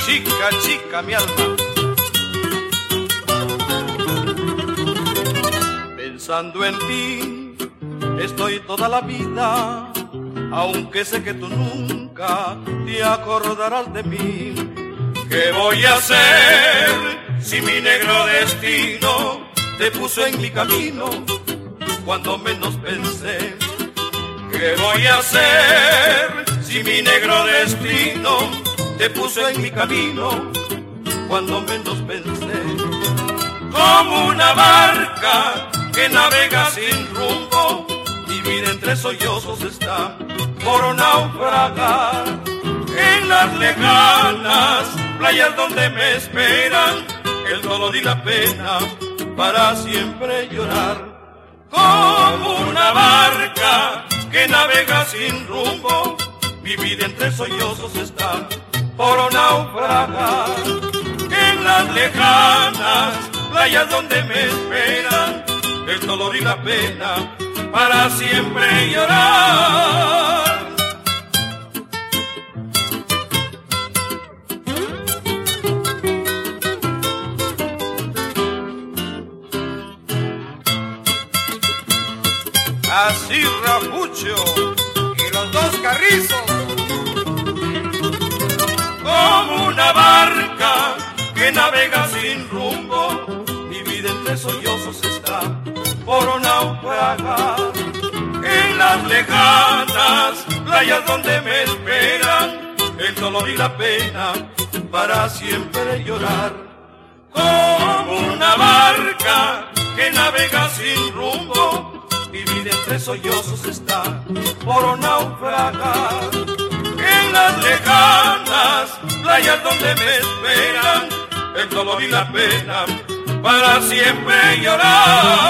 chica, chica, mi alma. Pensando en ti, estoy toda la vida, aunque sé que tú nunca te acordarás de mí. ¿Qué voy a hacer si mi negro destino te puso en mi camino cuando menos pensé? ¿Qué voy a hacer si mi negro destino te puso en mi camino cuando menos pensé? Como una barca que navega sin rumbo, mi vida entre sollozos está por naufragar. En las lejanas playas donde me esperan el dolor y la pena para siempre llorar. Como una barca que navega sin rumbo, mi vida entre sollozos está por naufragar. En las lejanas playas donde me esperan el dolor y la pena para siempre llorar. Así Rapucho y los dos Carrizos. Como una barca que navega sin rumbo, mi vida entre sollozos está por naufragar. En las lejanas playas donde me esperan el dolor y la pena para siempre llorar. Como una barca que navega sin rumbo, mi vida entre sollozos está por naufragar. En las lejanas playas donde me esperan el dolor y la pena para siempre llorar.